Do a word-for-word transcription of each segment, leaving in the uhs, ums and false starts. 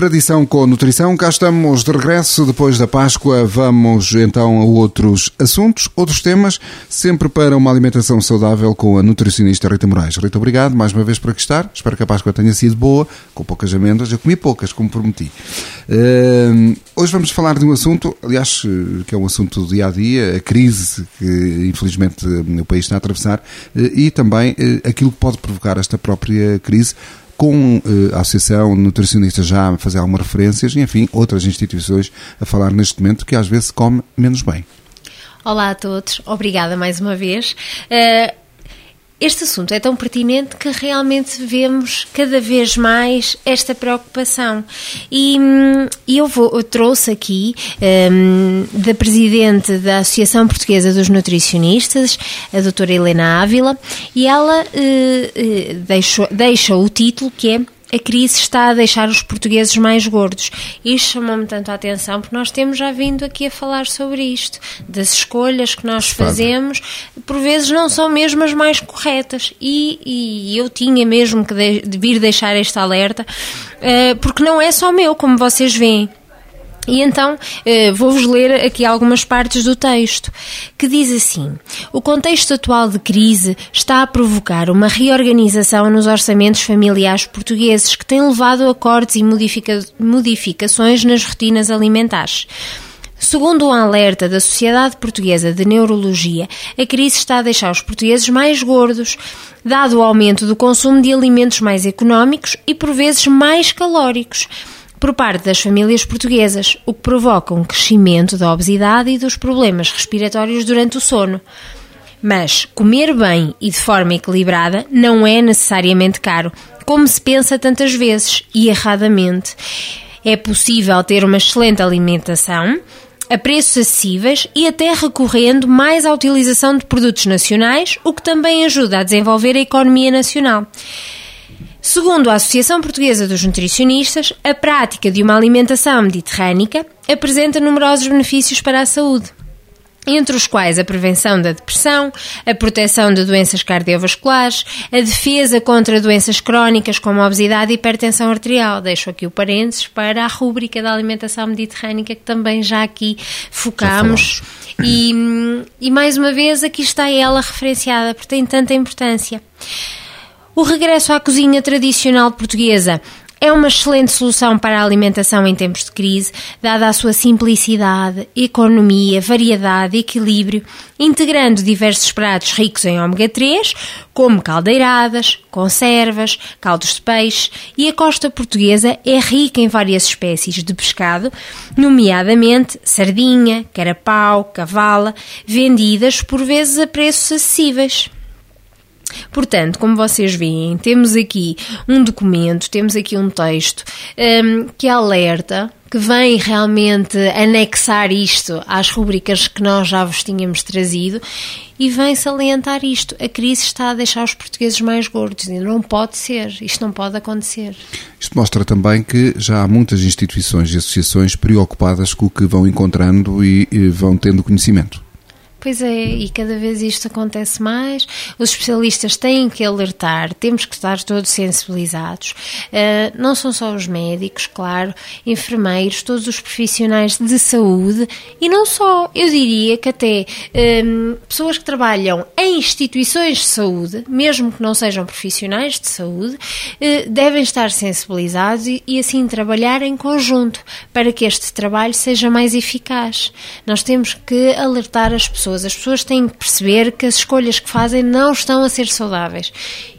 Tradição com nutrição, cá estamos de regresso depois da Páscoa. Vamos então a outros assuntos, outros temas, sempre para uma alimentação saudável com a nutricionista Rita Moraes. Rita, obrigado mais uma vez por aqui estar. Espero que a Páscoa tenha sido boa, com poucas amêndoas. Eu comi poucas, como prometi. Uh, hoje vamos falar de um assunto, aliás, que é um assunto do dia-a-dia, a crise que infelizmente o país está a atravessar uh, e também uh, aquilo que pode provocar esta própria crise, com a Associação de Nutricionistas já a fazer algumas referências e, enfim, outras instituições a falar neste momento que às vezes se come menos bem. Olá a todos, obrigada mais uma vez. Uh, este assunto é tão pertinente que realmente vemos cada vez mais esta preocupação. E hum, eu, vou, eu trouxe aqui um, da Presidente da Associação Portuguesa dos Nutricionistas, a doutora Helena Ávila, e ela uh, uh, deixou, deixa o título que é "A crise está a deixar os portugueses mais gordos". Isto chamou-me tanto a atenção porque nós temos já vindo aqui a falar sobre isto, das escolhas que nós fazemos, por vezes não são mesmo as mais corretas, e, e eu tinha mesmo que de, de vir deixar este alerta, uh, porque não é só meu, como vocês veem. E então, eh, vou-vos ler aqui algumas partes do texto, que diz assim: o contexto atual de crise está a provocar uma reorganização nos orçamentos familiares portugueses que tem levado a cortes e modifica- modificações nas rotinas alimentares. Segundo um alerta da Sociedade Portuguesa de Neurologia, a crise está a deixar os portugueses mais gordos, dado o aumento do consumo de alimentos mais económicos e por vezes mais calóricos por parte das famílias portuguesas, o que provoca um crescimento da obesidade e dos problemas respiratórios durante o sono. Mas comer bem e de forma equilibrada não é necessariamente caro, como se pensa tantas vezes e erradamente. É possível ter uma excelente alimentação a preços acessíveis e até recorrendo mais à utilização de produtos nacionais, o que também ajuda a desenvolver a economia nacional. Segundo a Associação Portuguesa dos Nutricionistas, a prática de uma alimentação mediterrânica apresenta numerosos benefícios para a saúde, entre os quais a prevenção da depressão, a proteção de doenças cardiovasculares, a defesa contra doenças crónicas como a obesidade e hipertensão arterial. Deixo aqui o parênteses para a rúbrica da alimentação mediterrânica que também já aqui focámos. E, e mais uma vez aqui está ela referenciada, porque tem tanta importância. O regresso à cozinha tradicional portuguesa é uma excelente solução para a alimentação em tempos de crise, dada a sua simplicidade, economia, variedade e equilíbrio, integrando diversos pratos ricos em ômega três, como caldeiradas, conservas, caldos de peixe, e a costa portuguesa é rica em várias espécies de pescado, nomeadamente sardinha, carapau, cavala, vendidas por vezes a preços acessíveis. Portanto, como vocês veem, temos aqui um documento, temos aqui um texto um, que alerta, que vem realmente anexar isto às rubricas que nós já vos tínhamos trazido e vem salientar isto. A crise está a deixar os portugueses mais gordos e não pode ser, isto não pode acontecer. Isto mostra também que já há muitas instituições e associações preocupadas com o que vão encontrando e, e vão tendo conhecimento. Pois é, e cada vez isto acontece mais, os especialistas têm que alertar, temos que estar todos sensibilizados, uh, não são só os médicos, claro, enfermeiros, todos os profissionais de saúde, e não só, eu diria que até um, pessoas que trabalham em instituições de saúde, mesmo que não sejam profissionais de saúde, uh, devem estar sensibilizados e, e assim trabalhar em conjunto, para que este trabalho seja mais eficaz. Nós temos que alertar as pessoas. As pessoas têm que perceber que as escolhas que fazem não estão a ser saudáveis.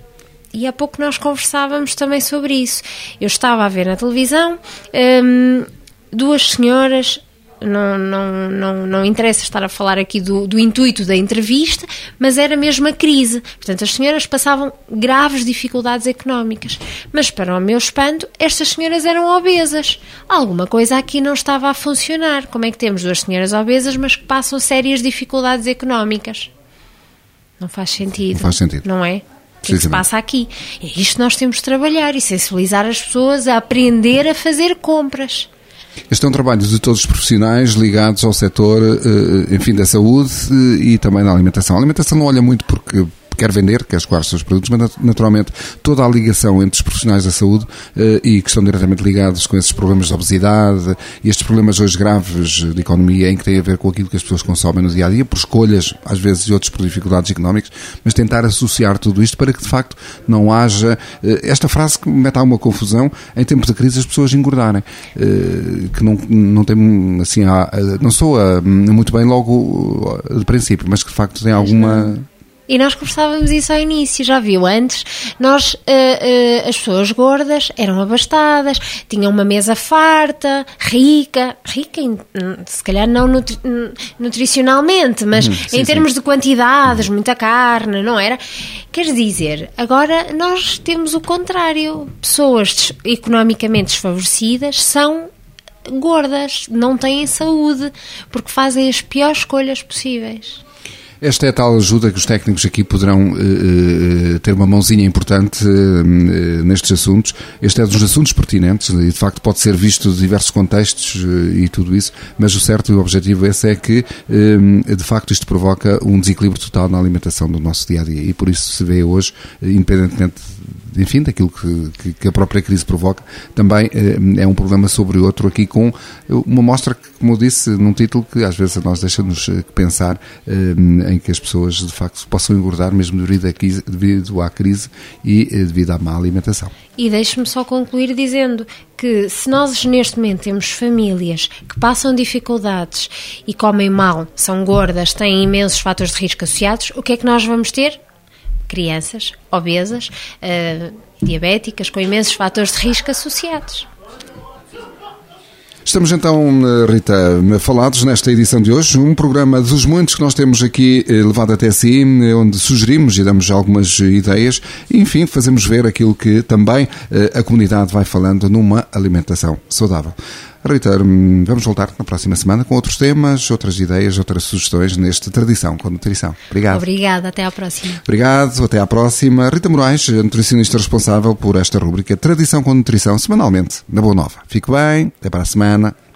E há pouco nós conversávamos também sobre isso. Eu estava a ver na televisão hum, duas senhoras, não, não, não, não interessa estar a falar aqui do, do intuito da entrevista, mas era mesmo a crise. Portanto, as senhoras passavam graves dificuldades económicas. Mas, para o meu espanto, estas senhoras eram obesas. Alguma coisa aqui não estava a funcionar. Como é que temos duas senhoras obesas, mas que passam sérias dificuldades económicas? Não faz sentido. Não faz sentido. Não é? O que é que se passa aqui? É isto que nós temos de trabalhar e sensibilizar as pessoas a aprender a fazer compras. Este é um trabalho de todos os profissionais ligados ao setor, enfim, da saúde e também da alimentação. A alimentação não olha muito porque quer vender, quer escoar os seus produtos, mas naturalmente toda a ligação entre os profissionais da saúde uh, e que estão diretamente ligados com esses problemas de obesidade e estes problemas hoje graves de economia em que tem a ver com aquilo que as pessoas consomem no dia-a-dia, por escolhas, às vezes, e outros por dificuldades económicas, mas tentar associar tudo isto para que, de facto, não haja uh, esta frase que mete alguma confusão, em tempos de crise as pessoas engordarem, uh, que não, não tem, assim, há, não soa muito bem logo de princípio, mas que, de facto, tem alguma... E nós conversávamos isso ao início, já viu? Antes, nós, uh, uh, as pessoas gordas eram abastadas, tinham uma mesa farta, rica, rica em, se calhar não nutri, nutricionalmente, mas hum, sim, em termos sim. de quantidades, muita carne, não era? Quer dizer, agora nós temos o contrário. Pessoas des- economicamente desfavorecidas são gordas, não têm saúde, porque fazem as piores escolhas possíveis. Esta é a tal ajuda que os técnicos aqui poderão uh, ter uma mãozinha importante uh, nestes assuntos. Este é dos assuntos pertinentes e, de facto, pode ser visto de diversos contextos uh, e tudo isso, mas o certo e o objetivo esse é que, uh, de facto, isto provoca um desequilíbrio total na alimentação do nosso dia-a-dia e por isso se vê hoje, independentemente enfim, daquilo que, que a própria crise provoca, também é um problema sobre outro aqui com uma mostra que, como eu disse, num título que às vezes a nós deixa-nos pensar em que as pessoas de facto possam engordar mesmo devido à crise, devido à crise e devido à má alimentação. E deixe-me só concluir dizendo que se nós neste momento temos famílias que passam dificuldades e comem mal, são gordas, têm imensos fatores de risco associados, o que é que nós vamos ter? Crianças obesas, uh, diabéticas, com imensos fatores de risco associados. Estamos então, Rita, falados nesta edição de hoje, um programa dos muitos que nós temos aqui levado até si, onde sugerimos e damos algumas ideias e, enfim, fazemos ver aquilo que também a comunidade vai falando numa alimentação saudável. Rita, vamos voltar na próxima semana com outros temas, outras ideias, outras sugestões neste Tradição com Nutrição. Obrigado. Obrigada, até à próxima. Obrigado, até à próxima. Rita Moraes, nutricionista responsável por esta rúbrica Tradição com Nutrição, semanalmente, na Boa Nova. Fique bem, até para a semana.